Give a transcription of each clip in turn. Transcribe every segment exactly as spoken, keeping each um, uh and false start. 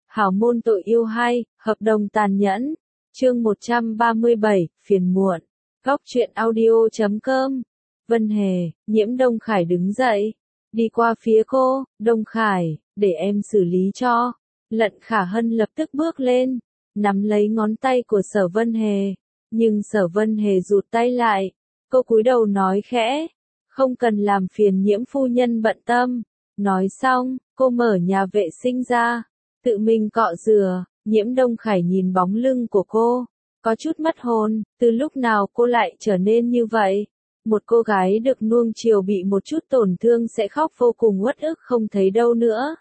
Hảo môn tội yêu hay, hợp đồng tàn nhẫn. Chương một trăm ba mươi bảy, phiền muộn. Góc truyện audio chấm com. Vân Hề, Nhiễm Đông Khải đứng dậy, đi qua phía cô. Đông Khải, để em xử lý cho. Lận Khả Hân lập tức bước lên, nắm lấy ngón tay của Sở Vân Hề, nhưng Sở Vân Hề rụt tay lại. Cô cúi đầu nói khẽ, không cần làm phiền Nhiễm phu nhân bận tâm. Nói xong, cô mở nhà vệ sinh ra, tự mình cọ rửa. Nhiễm Đông Khải nhìn bóng lưng của cô, có chút mất hồn, từ lúc nào cô lại trở nên như vậy? Một cô gái được nuông chiều bị một chút tổn thương sẽ khóc vô cùng uất ức không thấy đâu nữa.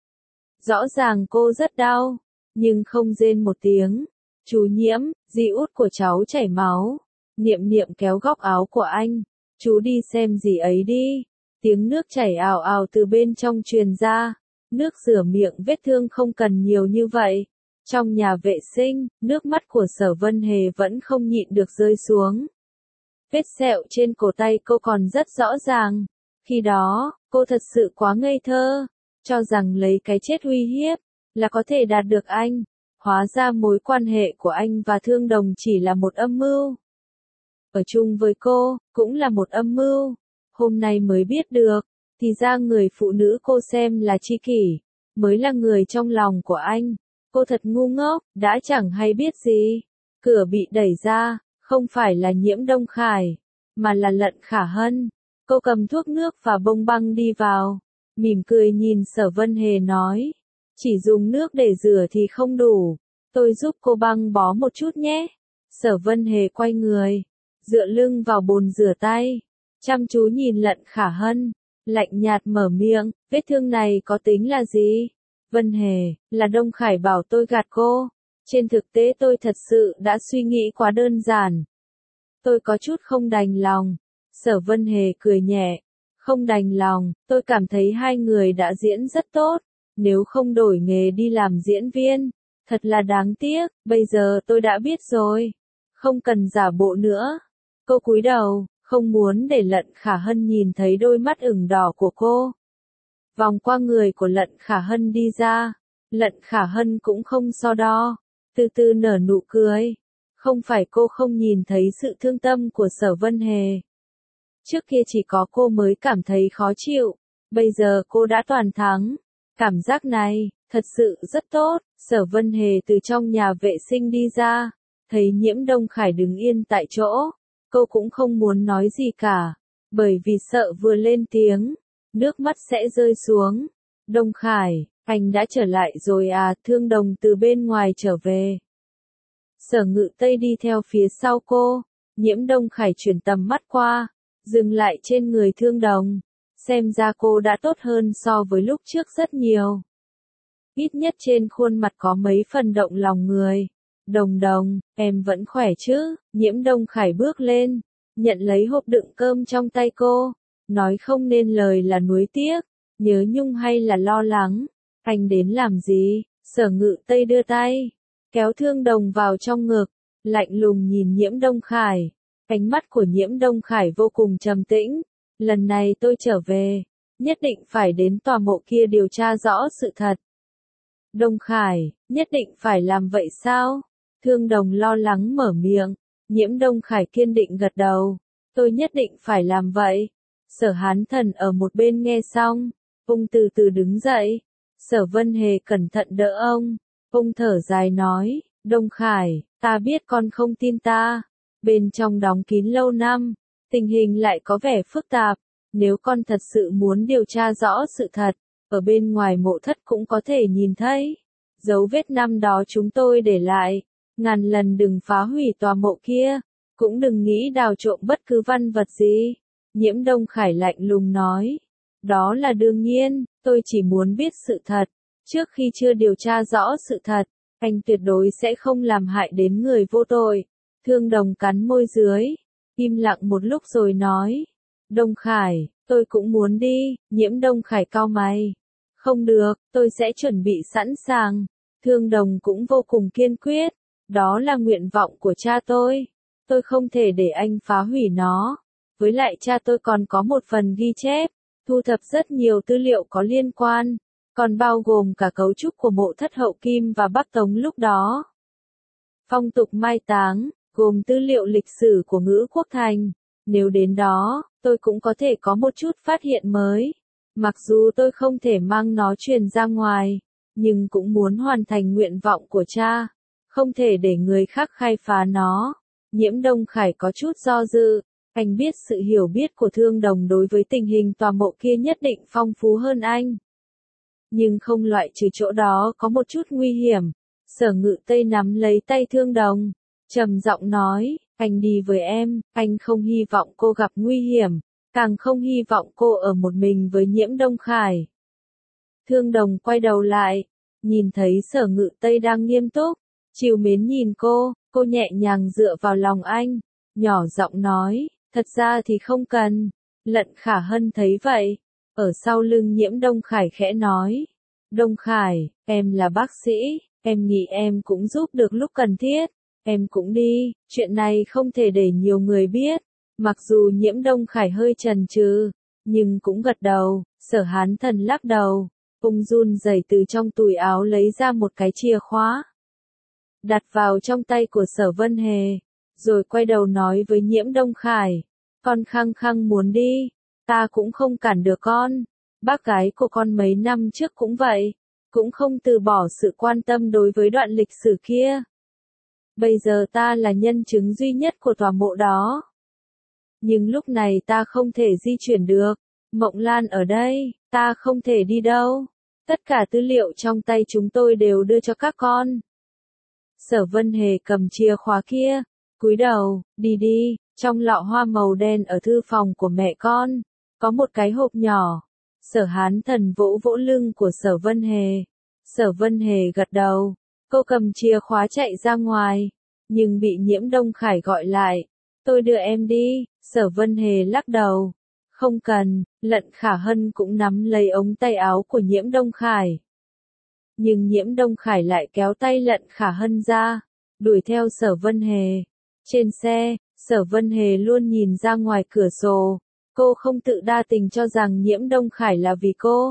Rõ ràng cô rất đau, nhưng không rên một tiếng. Chú Nhiễm, dì út của cháu chảy máu. Niệm Niệm kéo góc áo của anh, chú đi xem dì ấy đi. Tiếng nước chảy ào ào từ bên trong truyền ra, nước rửa miệng vết thương không cần nhiều như vậy. Trong nhà vệ sinh, nước mắt của Sở Vân Hề vẫn không nhịn được rơi xuống. Vết sẹo trên cổ tay cô còn rất rõ ràng. Khi đó, cô thật sự quá ngây thơ, cho rằng lấy cái chết uy hiếp là có thể đạt được anh. Hóa ra mối quan hệ của anh và Thương Đồng chỉ là một âm mưu. Ở chung với cô, cũng là một âm mưu. Hôm nay mới biết được, thì ra người phụ nữ cô xem là tri kỷ, mới là người trong lòng của anh. Cô thật ngu ngốc, đã chẳng hay biết gì. Cửa bị đẩy ra, không phải là Nhiễm Đông Khải, mà là Lận Khả Hân. Cô cầm thuốc nước và bông băng đi vào, mỉm cười nhìn Sở Vân Hề nói, chỉ dùng nước để rửa thì không đủ, tôi giúp cô băng bó một chút nhé. Sở Vân Hề quay người, dựa lưng vào bồn rửa tay, chăm chú nhìn Lận Khả Hân, lạnh nhạt mở miệng, vết thương này có tính là gì? Vân Hề, là Đông Khải bảo tôi gạt cô. Trên thực tế tôi thật sự đã suy nghĩ quá đơn giản. Tôi có chút không đành lòng. Sở Vân Hề cười nhẹ. Không đành lòng, tôi cảm thấy hai người đã diễn rất tốt. Nếu không đổi nghề đi làm diễn viên, thật là đáng tiếc, bây giờ tôi đã biết rồi. Không cần giả bộ nữa. Cô cúi đầu, không muốn để Lận Khả Hân nhìn thấy đôi mắt ửng đỏ của cô. Vòng qua người của Lận Khả Hân đi ra. Lận Khả Hân cũng không so đo, từ từ nở nụ cười. Không phải cô không nhìn thấy sự thương tâm của Sở Vân Hề. Trước kia chỉ có cô mới cảm thấy khó chịu, bây giờ cô đã toàn thắng. Cảm giác này, thật sự rất tốt. Sở Vân Hề từ trong nhà vệ sinh đi ra, thấy Nhiễm Đông Khải đứng yên tại chỗ. Cô cũng không muốn nói gì cả, bởi vì sợ vừa lên tiếng, nước mắt sẽ rơi xuống. Đông Khải, anh đã trở lại rồi à? Thương Đồng từ bên ngoài trở về. Sở Ngự Tây đi theo phía sau cô. Nhiễm Đông Khải chuyển tầm mắt qua, dừng lại trên người Thương Đồng. Xem ra cô đã tốt hơn so với lúc trước rất nhiều. Ít nhất trên khuôn mặt có mấy phần động lòng người. Đồng Đồng, em vẫn khỏe chứ? Nhiễm Đông Khải bước lên, nhận lấy hộp đựng cơm trong tay cô, nói không nên lời là nuối tiếc, nhớ nhung hay là lo lắng. Anh đến làm gì? Sở Ngự Tây đưa tay, kéo Thương Đồng vào trong ngực, lạnh lùng nhìn Nhiễm Đông Khải. Ánh mắt của Nhiễm Đông Khải vô cùng trầm tĩnh. Lần này tôi trở về, nhất định phải đến tòa mộ kia điều tra rõ sự thật. Đông Khải, nhất định phải làm vậy sao? Thương Đồng lo lắng mở miệng. Nhiễm Đông Khải kiên định gật đầu. Tôi nhất định phải làm vậy. Sở Hán Thần ở một bên nghe xong, ông từ từ đứng dậy. Sở Vân Hề cẩn thận đỡ ông. Ông thở dài nói, Đông Khải, ta biết con không tin ta. Bên trong đóng kín lâu năm, tình hình lại có vẻ phức tạp. Nếu con thật sự muốn điều tra rõ sự thật, ở bên ngoài mộ thất cũng có thể nhìn thấy dấu vết năm đó chúng tôi để lại. Ngàn lần đừng phá hủy tòa mộ kia, cũng đừng nghĩ đào trộm bất cứ văn vật gì. Nhiễm Đông Khải lạnh lùng nói, đó là đương nhiên, tôi chỉ muốn biết sự thật. Trước khi chưa điều tra rõ sự thật, anh tuyệt đối sẽ không làm hại đến người vô tội. Thương Đồng cắn môi dưới, im lặng một lúc rồi nói, Đông Khải, tôi cũng muốn đi. Nhiễm Đông Khải cau mày, không được, tôi sẽ chuẩn bị sẵn sàng. Thương Đồng cũng vô cùng kiên quyết, đó là nguyện vọng của cha tôi, tôi không thể để anh phá hủy nó. Với lại cha tôi còn có một phần ghi chép, thu thập rất nhiều tư liệu có liên quan, còn bao gồm cả cấu trúc của mộ thất hậu Kim và Bắc Tống lúc đó. Phong tục mai táng, gồm tư liệu lịch sử của Ngũ Quốc Thành. Nếu đến đó, tôi cũng có thể có một chút phát hiện mới. Mặc dù tôi không thể mang nó truyền ra ngoài, nhưng cũng muốn hoàn thành nguyện vọng của cha. Không thể để người khác khai phá nó. Nhiễm Đông Khải có chút do dự. Anh biết sự hiểu biết của Thương Đồng đối với tình hình tòa mộ kia nhất định phong phú hơn anh. Nhưng không loại trừ chỗ đó có một chút nguy hiểm. Sở Ngự Tây nắm lấy tay Thương Đồng, trầm giọng nói, anh đi với em, anh không hy vọng cô gặp nguy hiểm, càng không hy vọng cô ở một mình với Nhiễm Đông Khải. Thương Đồng quay đầu lại, nhìn thấy Sở Ngự Tây đang nghiêm túc, trìu mến nhìn cô, cô nhẹ nhàng dựa vào lòng anh, nhỏ giọng nói, thật ra thì không cần. Lận Khả Hân thấy vậy, ở sau lưng Nhiễm Đông Khải khẽ nói, Đông Khải, em là bác sĩ, em nghĩ em cũng giúp được lúc cần thiết, em cũng đi, chuyện này không thể để nhiều người biết. Mặc dù Nhiễm Đông Khải hơi chần chừ, nhưng cũng gật đầu. Sở Hán Thần lắc đầu, ung run rẩy từ trong túi áo lấy ra một cái chìa khóa, đặt vào trong tay của Sở Vân Hề, rồi quay đầu nói với Nhiễm Đông Khải, con khăng khăng muốn đi, ta cũng không cản được con. Bác gái của con mấy năm trước cũng vậy, cũng không từ bỏ sự quan tâm đối với đoạn lịch sử kia. Bây giờ ta là nhân chứng duy nhất của tòa mộ đó. Nhưng lúc này ta không thể di chuyển được. Mộng Lan ở đây, ta không thể đi đâu. Tất cả tư liệu trong tay chúng tôi đều đưa cho các con. Sở Vân Hề cầm chìa khóa kia, cúi đầu, đi đi, trong lọ hoa màu đen ở thư phòng của mẹ con, có một cái hộp nhỏ. Sở Hán Thần vỗ vỗ lưng của Sở Vân Hề. Sở Vân Hề gật đầu, cô cầm chìa khóa chạy ra ngoài, nhưng bị Nhiễm Đông Khải gọi lại. Tôi đưa em đi. Sở Vân Hề lắc đầu. Không cần. Lận Khả Hân cũng nắm lấy ống tay áo của Nhiễm Đông Khải. Nhưng Nhiễm Đông Khải lại kéo tay Lận Khả Hân ra, đuổi theo Sở Vân Hề. Trên xe, Sở Vân Hề luôn nhìn ra ngoài cửa sổ. Cô không tự đa tình cho rằng Nhiễm Đông Khải là vì cô.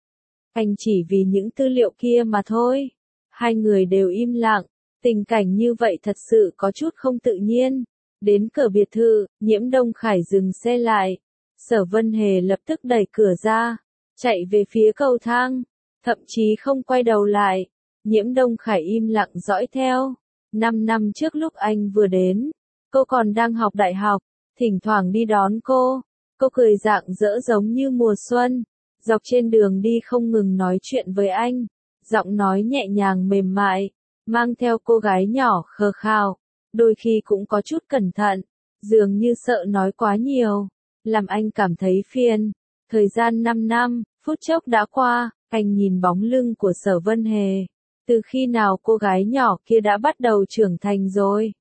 Anh chỉ vì những tư liệu kia mà thôi. Hai người đều im lặng. Tình cảnh như vậy thật sự có chút không tự nhiên. Đến cửa biệt thự, Nhiễm Đông Khải dừng xe lại. Sở Vân Hề lập tức đẩy cửa ra, chạy về phía cầu thang, thậm chí không quay đầu lại. Nhiễm Đông Khải im lặng dõi theo. Năm năm trước lúc anh vừa đến, cô còn đang học đại học, thỉnh thoảng đi đón cô. Cô cười rạng rỡ giống như mùa xuân, dọc trên đường đi không ngừng nói chuyện với anh, giọng nói nhẹ nhàng mềm mại, mang theo cô gái nhỏ khờ khào, đôi khi cũng có chút cẩn thận, dường như sợ nói quá nhiều, làm anh cảm thấy phiền. Thời gian năm năm, phút chốc đã qua, anh nhìn bóng lưng của Sở Vân Hề. Từ khi nào cô gái nhỏ kia đã bắt đầu trưởng thành rồi?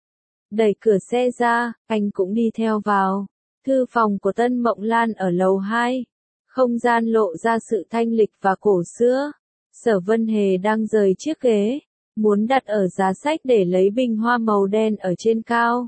Đẩy cửa xe ra, anh cũng đi theo vào. Thư phòng của Tân Mộng Lan ở lầu hai. Không gian lộ ra sự thanh lịch và cổ xưa. Sở Vân Hề đang rời chiếc ghế, muốn đặt ở giá sách để lấy bình hoa màu đen ở trên cao.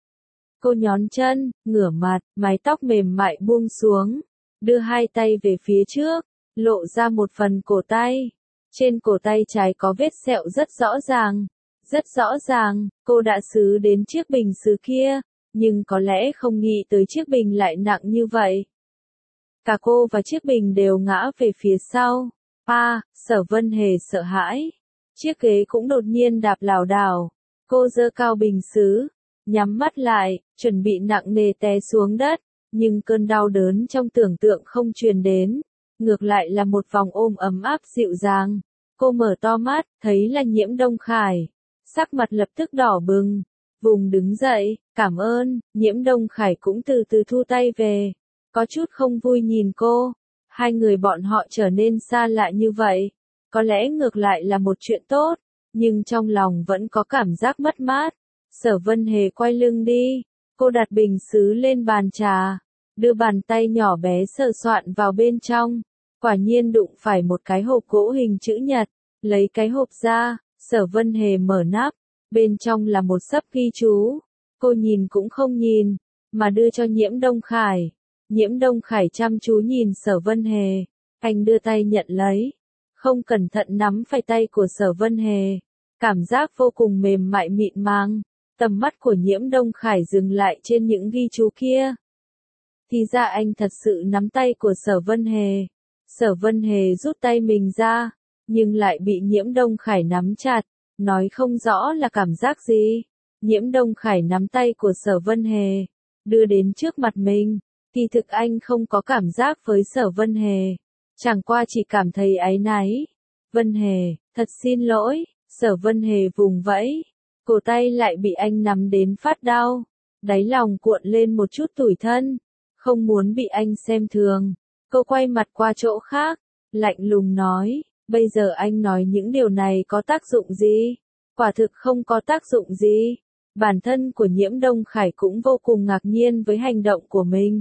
Cô nhón chân, ngửa mặt, mái tóc mềm mại buông xuống, đưa hai tay về phía trước, lộ ra một phần cổ tay. Trên cổ tay trái có vết sẹo rất rõ ràng. Rất rõ ràng, cô đã xứ đến chiếc bình sứ kia, nhưng có lẽ không nghĩ tới chiếc bình lại nặng như vậy. Cả cô và chiếc bình đều ngã về phía sau. À, Sở Vân Hề sợ hãi. Chiếc ghế cũng đột nhiên đạp lảo đảo. Cô giơ cao bình sứ, nhắm mắt lại, chuẩn bị nặng nề té xuống đất, nhưng cơn đau đớn trong tưởng tượng không truyền đến, ngược lại là một vòng ôm ấm áp dịu dàng. Cô mở to mắt, thấy là Nhiễm Đông Khải. Sắc mặt lập tức đỏ bừng, vùng đứng dậy, cảm ơn. Nhiễm Đông Khải cũng từ từ thu tay về, có chút không vui nhìn cô. Hai người bọn họ trở nên xa lạ như vậy, có lẽ ngược lại là một chuyện tốt, nhưng trong lòng vẫn có cảm giác mất mát. Sở Vân Hề quay lưng đi, cô đặt bình sứ lên bàn trà, đưa bàn tay nhỏ bé sờ soạn vào bên trong, quả nhiên đụng phải một cái hộp gỗ hình chữ nhật, lấy cái hộp ra. Sở Vân Hề mở nắp, bên trong là một sấp ghi chú. Cô nhìn cũng không nhìn, mà đưa cho Nhiễm Đông Khải. Nhiễm Đông Khải chăm chú nhìn Sở Vân Hề, anh đưa tay nhận lấy, không cẩn thận nắm phải tay của Sở Vân Hề. Cảm giác vô cùng mềm mại mịn màng. Tầm mắt của Nhiễm Đông Khải dừng lại trên những ghi chú kia. Thì ra anh thật sự nắm tay của Sở Vân Hề. Sở Vân Hề rút tay mình ra, nhưng lại bị Nhiễm Đông Khải nắm chặt, nói không rõ là cảm giác gì. Nhiễm Đông Khải nắm tay của Sở Vân Hề, đưa đến trước mặt mình. Kỳ thực anh không có cảm giác với Sở Vân Hề, chẳng qua chỉ cảm thấy áy náy. Vân Hề, thật xin lỗi. Sở Vân Hề vùng vẫy, cổ tay lại bị anh nắm đến phát đau. Đáy lòng cuộn lên một chút tủi thân, không muốn bị anh xem thường. Cô quay mặt qua chỗ khác, lạnh lùng nói, bây giờ anh nói những điều này có tác dụng gì? Quả thực không có tác dụng gì. Bản thân của Nhiễm Đông Khải cũng vô cùng ngạc nhiên với hành động của mình.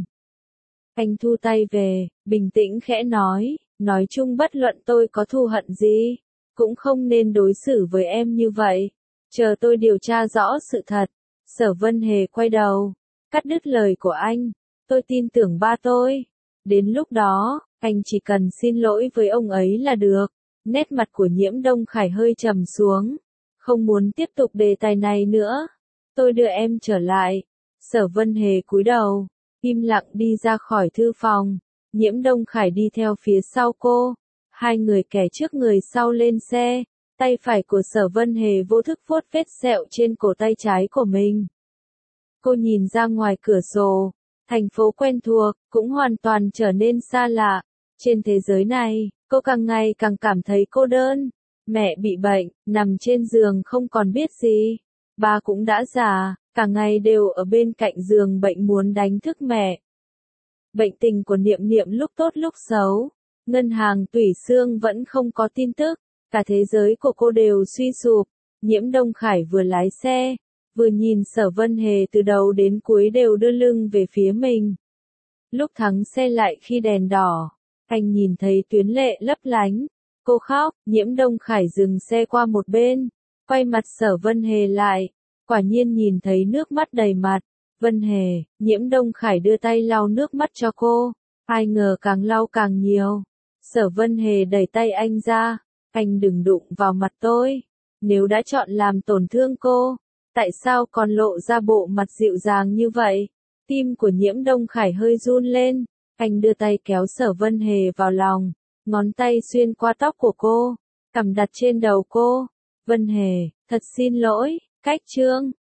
Anh thu tay về, bình tĩnh khẽ nói, nói chung bất luận tôi có thù hận gì, cũng không nên đối xử với em như vậy. Chờ tôi điều tra rõ sự thật. Sở Vân Hề quay đầu, cắt đứt lời của anh. Tôi tin tưởng ba tôi. Đến lúc đó, anh chỉ cần xin lỗi với ông ấy là được. Nét mặt của Nhiễm Đông Khải hơi trầm xuống. Không muốn tiếp tục đề tài này nữa. Tôi đưa em trở lại. Sở Vân Hề cúi đầu, im lặng đi ra khỏi thư phòng. Nhiễm Đông Khải đi theo phía sau cô. Hai người kẻ trước người sau lên xe. Tay phải của Sở Vân Hề vô thức vuốt vết sẹo trên cổ tay trái của mình. Cô nhìn ra ngoài cửa sổ. Thành phố quen thuộc, cũng hoàn toàn trở nên xa lạ. Trên thế giới này, cô càng ngày càng cảm thấy cô đơn. Mẹ bị bệnh, nằm trên giường không còn biết gì. Ba cũng đã già, cả ngày đều ở bên cạnh giường bệnh muốn đánh thức mẹ. Bệnh tình của Niệm Niệm lúc tốt lúc xấu. Ngân hàng Tủy Xương vẫn không có tin tức. Cả thế giới của cô đều suy sụp. Nhiễm Đông Khải vừa lái xe, vừa nhìn Sở Vân Hề từ đầu đến cuối đều đưa lưng về phía mình. Lúc thắng xe lại khi đèn đỏ, anh nhìn thấy Tuyến Lệ lấp lánh. Cô khóc. Nhiễm Đông Khải dừng xe qua một bên, quay mặt Sở Vân Hề lại. Quả nhiên nhìn thấy nước mắt đầy mặt. Vân Hề, Nhiễm Đông Khải đưa tay lau nước mắt cho cô. Ai ngờ càng lau càng nhiều. Sở Vân Hề đẩy tay anh ra. Anh đừng đụng vào mặt tôi. Nếu đã chọn làm tổn thương cô, tại sao còn lộ ra bộ mặt dịu dàng như vậy? Tim của Nhiễm Đông Khải hơi run lên. Anh đưa tay kéo Sở Vân Hề vào lòng. Ngón tay xuyên qua tóc của cô, cằm đặt trên đầu cô. Vân Hề, thật xin lỗi. Cách chương